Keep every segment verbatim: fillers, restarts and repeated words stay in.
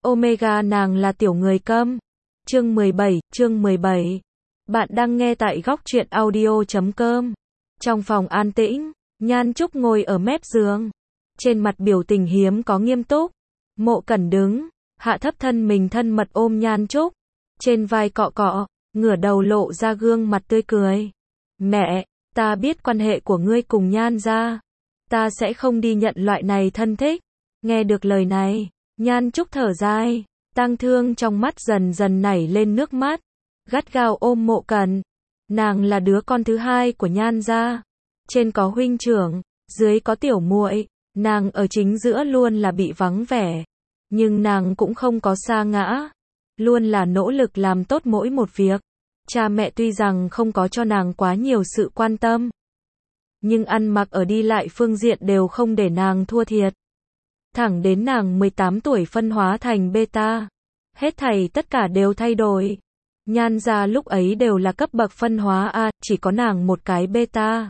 Omega nàng là tiểu người câm. Chương mười bảy, chương mười bảy. Bạn đang nghe tại góc truyện audio chấm com. Trong phòng an tĩnh, Nhan Trúc ngồi ở mép giường. Trên mặt biểu tình hiếm có nghiêm túc. Mộ Cẩn đứng, hạ thấp thân mình thân mật ôm Nhan Trúc. Trên vai cọ cọ, ngửa đầu lộ ra gương mặt tươi cười. Mẹ, ta biết quan hệ của ngươi cùng Nhan gia. Ta sẽ không đi nhận loại này thân thích. Nghe được lời này, Nhan Trúc thở dài, tang thương trong mắt dần dần nảy lên nước mắt, gắt gao ôm Mộ Cẩn. Nàng là đứa con thứ hai của Nhan gia, trên có huynh trưởng, dưới có tiểu muội, nàng ở chính giữa luôn là bị vắng vẻ, nhưng nàng cũng không có sa ngã, luôn là nỗ lực làm tốt mỗi một việc. Cha mẹ tuy rằng không có cho nàng quá nhiều sự quan tâm, nhưng ăn mặc ở đi lại phương diện đều không để nàng thua thiệt. Thẳng đến nàng mười tám tuổi phân hóa thành beta, hết thảy tất cả đều thay đổi. Nhan gia lúc ấy đều là cấp bậc phân hóa A, chỉ có nàng một cái beta.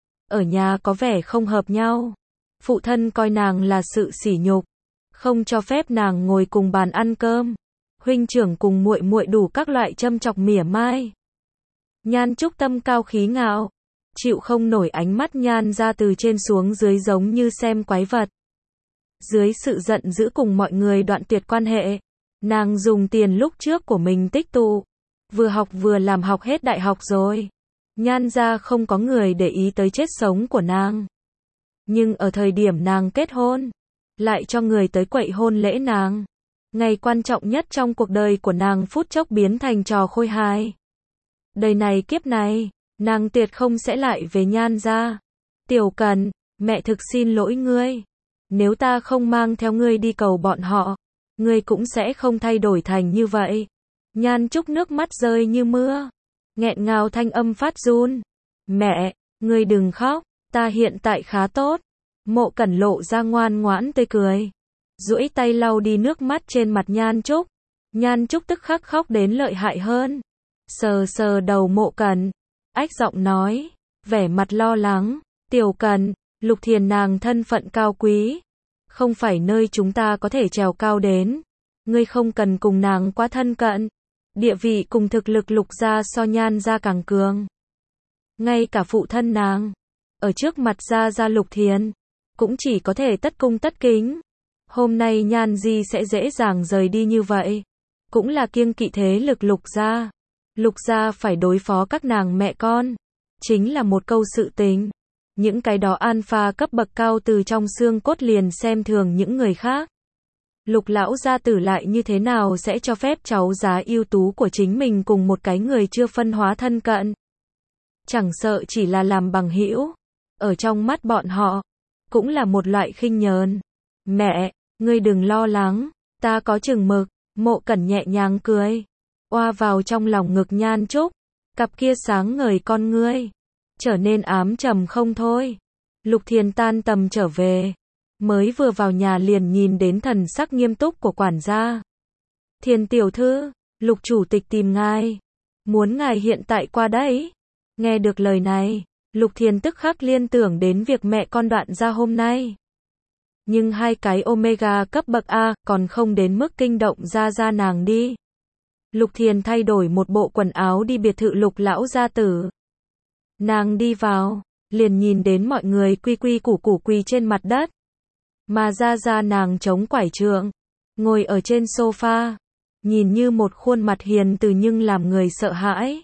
Ở nhà có vẻ không hợp nhau. Phụ thân coi nàng là sự sỉ nhục, không cho phép nàng ngồi cùng bàn ăn cơm. Huynh trưởng cùng muội muội đủ các loại châm chọc mỉa mai. Nhan Trúc tâm cao khí ngạo, chịu không nổi ánh mắt Nhan gia từ trên xuống dưới giống như xem quái vật. Dưới sự giận dữ cùng mọi người đoạn tuyệt quan hệ, nàng dùng tiền lúc trước của mình tích tụ, vừa học vừa làm học hết đại học rồi. Nhan gia không có người để ý tới chết sống của nàng. Nhưng ở thời điểm nàng kết hôn, lại cho người tới quậy hôn lễ nàng. Ngày quan trọng nhất trong cuộc đời của nàng phút chốc biến thành trò khôi hài. Đời này kiếp này, nàng tuyệt không sẽ lại về Nhan gia. Tiểu Cần, mẹ thực xin lỗi ngươi. Nếu ta không mang theo ngươi đi cầu bọn họ, ngươi cũng sẽ không thay đổi thành như vậy. Nhan Trúc nước mắt rơi như mưa, nghẹn ngào thanh âm phát run. Mẹ, ngươi đừng khóc, ta hiện tại khá tốt. Mộ Cẩn lộ ra ngoan ngoãn tươi cười, duỗi tay lau đi nước mắt trên mặt Nhan Trúc. Nhan Trúc tức khắc khóc đến lợi hại hơn. Sờ sờ đầu Mộ Cẩn, ách giọng nói, vẻ mặt lo lắng. Tiểu Cần, Lục Thiền nàng thân phận cao quý, không phải nơi chúng ta có thể trèo cao đến. Ngươi không cần cùng nàng quá thân cận. Địa vị cùng thực lực Lục gia so Nhan gia càng cường. Ngay cả phụ thân nàng, ở trước mặt gia gia Lục Thiền, cũng chỉ có thể tất cung tất kính. Hôm nay Nhan Di sẽ dễ dàng rời đi như vậy, cũng là kiêng kỵ thế lực Lục gia. Lục gia phải đối phó các nàng mẹ con, chính là một câu sự tình. Những cái đó alpha cấp bậc cao từ trong xương cốt liền xem thường những người khác. Lục lão gia tử lại như thế nào sẽ cho phép cháu giá ưu tú của chính mình cùng một cái người chưa phân hóa thân cận? Chẳng sợ chỉ là làm bằng hữu, ở trong mắt bọn họ, cũng là một loại khinh nhờn. Mẹ, ngươi đừng lo lắng, ta có chừng mực. Mộ Cẩn nhẹ nhàng cười, oa vào trong lòng ngực Nhan Trúc, cặp kia sáng ngời con ngươi trở nên ám trầm không thôi. Lục Thiền tan tầm trở về, mới vừa vào nhà liền nhìn đến thần sắc nghiêm túc của quản gia. Thiền tiểu thư, Lục chủ tịch tìm ngài, muốn ngài hiện tại qua đấy. Nghe được lời này, Lục Thiền tức khắc liên tưởng đến việc mẹ con đoạn ra hôm nay. Nhưng hai cái Omega cấp bậc A còn không đến mức kinh động ra ra nàng đi. Lục Thiền thay đổi một bộ quần áo đi biệt thự Lục lão gia tử. Nàng đi vào, liền nhìn đến mọi người quy quy củ củ quỳ trên mặt đất. Mà ra ra nàng chống quải trượng, ngồi ở trên sofa, nhìn như một khuôn mặt hiền từ nhưng làm người sợ hãi.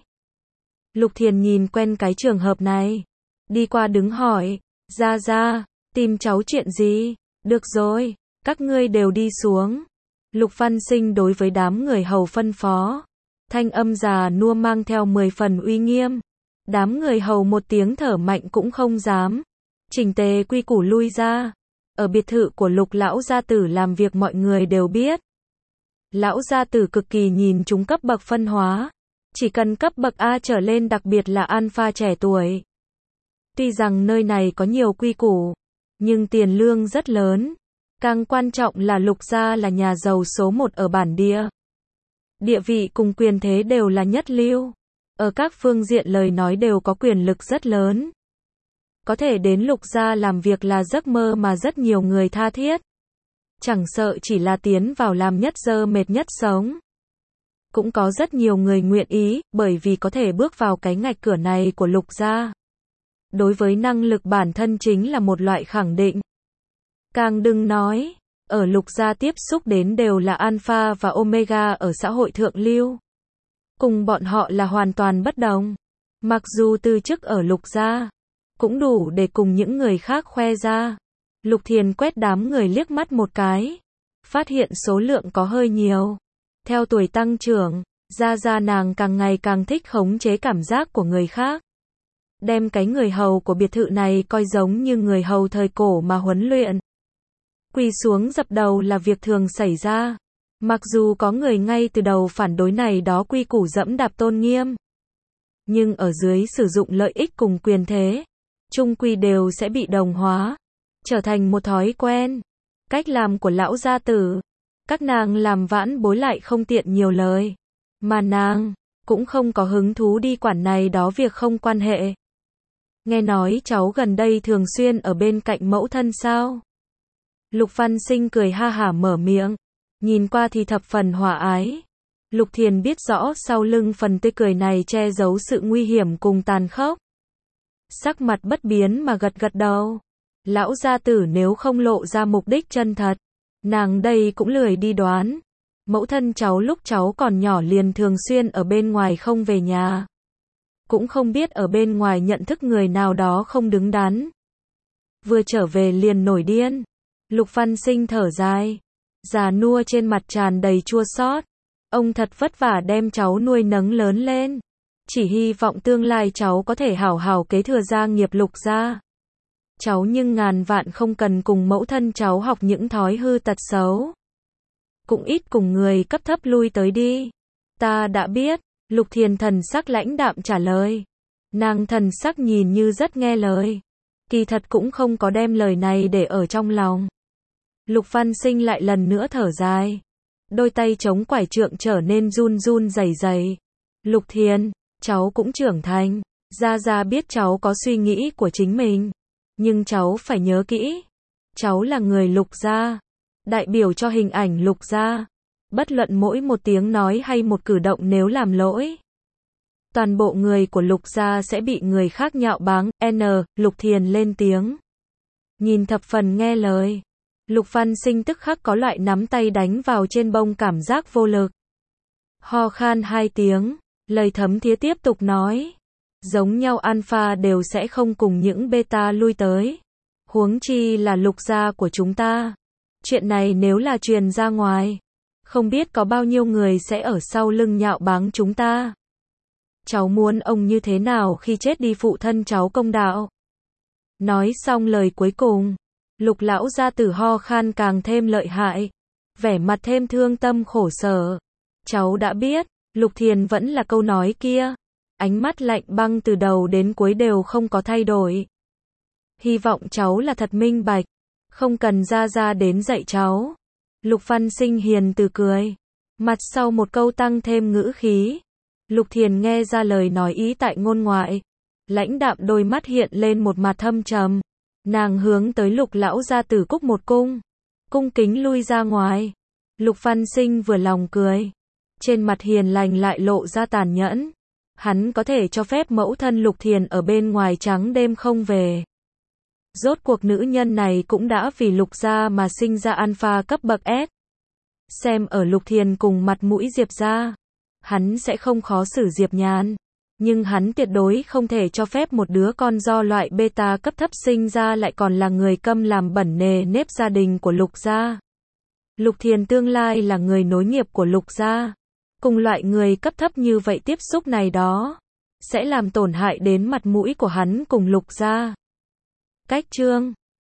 Lục Thiền nhìn quen cái trường hợp này, đi qua đứng hỏi, ra ra, tìm cháu chuyện gì? Được rồi, các ngươi đều đi xuống. Lục Văn Sinh đối với đám người hầu phân phó, thanh âm già nua mang theo mười phần uy nghiêm. Đám người hầu một tiếng thở mạnh cũng không dám, chỉnh tề quy củ lui ra. Ở biệt thự của Lục lão gia tử làm việc mọi người đều biết. Lão gia tử cực kỳ nhìn chúng cấp bậc phân hóa, chỉ cần cấp bậc A trở lên, đặc biệt là alpha trẻ tuổi. Tuy rằng nơi này có nhiều quy củ, nhưng tiền lương rất lớn. Càng quan trọng là Lục gia là nhà giàu số một ở bản địa. Địa vị cùng quyền thế đều là nhất lưu. Ở các phương diện lời nói đều có quyền lực rất lớn. Có thể đến Lục gia làm việc là giấc mơ mà rất nhiều người tha thiết. chẳng sợ chỉ là tiến vào làm nhất dơ mệt nhất sống. Cũng có rất nhiều người nguyện ý, bởi vì có thể bước vào cái ngạch cửa này của Lục gia. Đối với năng lực bản thân chính là một loại khẳng định. Càng đừng nói, ở Lục gia tiếp xúc đến đều là Alpha và Omega ở xã hội thượng lưu. Cùng bọn họ là hoàn toàn bất đồng. Mặc dù từ chức ở Lục gia, cũng đủ để cùng những người khác khoe ra. Lục Thiền quét đám người liếc mắt một cái. Phát hiện số lượng có hơi nhiều. Theo tuổi tăng trưởng, ra ra nàng càng ngày càng thích khống chế cảm giác của người khác. Đem cái người hầu của biệt thự này coi giống như người hầu thời cổ mà huấn luyện. Quỳ xuống dập đầu là việc thường xảy ra. Mặc dù có người ngay từ đầu phản đối này đó quy củ dẫm đạp tôn nghiêm. Nhưng ở dưới sử dụng lợi ích cùng quyền thế, chung quy đều sẽ bị đồng hóa. Trở thành một thói quen. Cách làm của lão gia tử. Các nàng làm vãn bối lại không tiện nhiều lời. Mà nàng cũng không có hứng thú đi quản này đó việc không quan hệ. Nghe nói cháu gần đây thường xuyên ở bên cạnh mẫu thân sao? Lục Văn Sinh cười ha hả mở miệng. Nhìn qua thì thập phần hòa ái. Lục Thiền biết rõ sau lưng phần tươi cười này che giấu sự nguy hiểm cùng tàn khốc. Sắc mặt bất biến mà gật gật đầu. Lão gia tử nếu không lộ ra mục đích chân thật, nàng đây cũng lười đi đoán. Mẫu thân cháu lúc cháu còn nhỏ liền thường xuyên ở bên ngoài không về nhà. Cũng không biết ở bên ngoài nhận thức người nào đó không đứng đắn. Vừa trở về liền nổi điên. Lục Văn Sinh thở dài. Già nua trên mặt tràn đầy chua xót. Ông thật vất vả đem cháu nuôi nấng lớn lên. Chỉ hy vọng tương lai cháu có thể hảo hảo kế thừa gia nghiệp Lục gia. Cháu nhưng ngàn vạn không cần cùng mẫu thân cháu học những thói hư tật xấu. Cũng ít cùng người cấp thấp lui tới đi. Ta đã biết. Lục Thiền thần sắc lãnh đạm trả lời. Nàng thần sắc nhìn như rất nghe lời. Kỳ thật cũng không có đem lời này để ở trong lòng. Lục Văn Sinh lại lần nữa thở dài. Đôi tay chống quải trượng trở nên run run rẩy rẩy. Lục Thiền, cháu cũng trưởng thành. Gia Gia biết cháu có suy nghĩ của chính mình. Nhưng cháu phải nhớ kỹ. Cháu là người Lục gia. Đại biểu cho hình ảnh Lục gia. Bất luận mỗi một tiếng nói hay một cử động nếu làm lỗi, toàn bộ người của Lục gia sẽ bị người khác nhạo báng. N. Lục Thiền lên tiếng. Nhìn thập phần nghe lời. Lục Văn Sinh tức khắc có loại nắm tay đánh vào trên bông cảm giác vô lực. Ho khan hai tiếng. Lời thấm thía tiếp tục nói. Giống nhau alpha đều sẽ không cùng những beta lui tới. Huống chi là Lục gia của chúng ta. Chuyện này nếu là truyền ra ngoài, không biết có bao nhiêu người sẽ ở sau lưng nhạo báng chúng ta. Cháu muốn ông như thế nào khi chết đi phụ thân cháu công đạo. Nói xong lời cuối cùng, Lục lão gia tử ho khan càng thêm lợi hại. Vẻ mặt thêm thương tâm khổ sở. Cháu đã biết. Lục Thiền vẫn là câu nói kia. Ánh mắt lạnh băng từ đầu đến cuối đều không có thay đổi. Hy vọng cháu là thật minh bạch. Không cần Gia Gia đến dạy cháu. Lục Văn Sinh hiền từ cười. Mặt sau một câu tăng thêm ngữ khí. Lục Thiền nghe ra lời nói ý tại ngôn ngoại. Lãnh đạm đôi mắt hiện lên một mặt thâm trầm. Nàng hướng tới Lục lão gia tử cúc một cung. Cung kính lui ra ngoài. Lục Văn Sinh vừa lòng cười. Trên mặt hiền lành lại lộ ra tàn nhẫn. Hắn có thể cho phép mẫu thân Lục Thiền ở bên ngoài trắng đêm không về. Rốt cuộc nữ nhân này cũng đã vì Lục gia mà sinh ra alpha cấp bậc S. Xem ở Lục Thiền cùng mặt mũi Diệp gia, hắn sẽ không khó xử Diệp Nhàn. Nhưng hắn tuyệt đối không thể cho phép một đứa con do loại beta cấp thấp sinh ra lại còn là người câm làm bẩn nề nếp gia đình của Lục gia. Lục Thiền tương lai là người nối nghiệp của Lục gia. Cùng loại người cấp thấp như vậy tiếp xúc này đó, sẽ làm tổn hại đến mặt mũi của hắn cùng Lục gia. Cách chương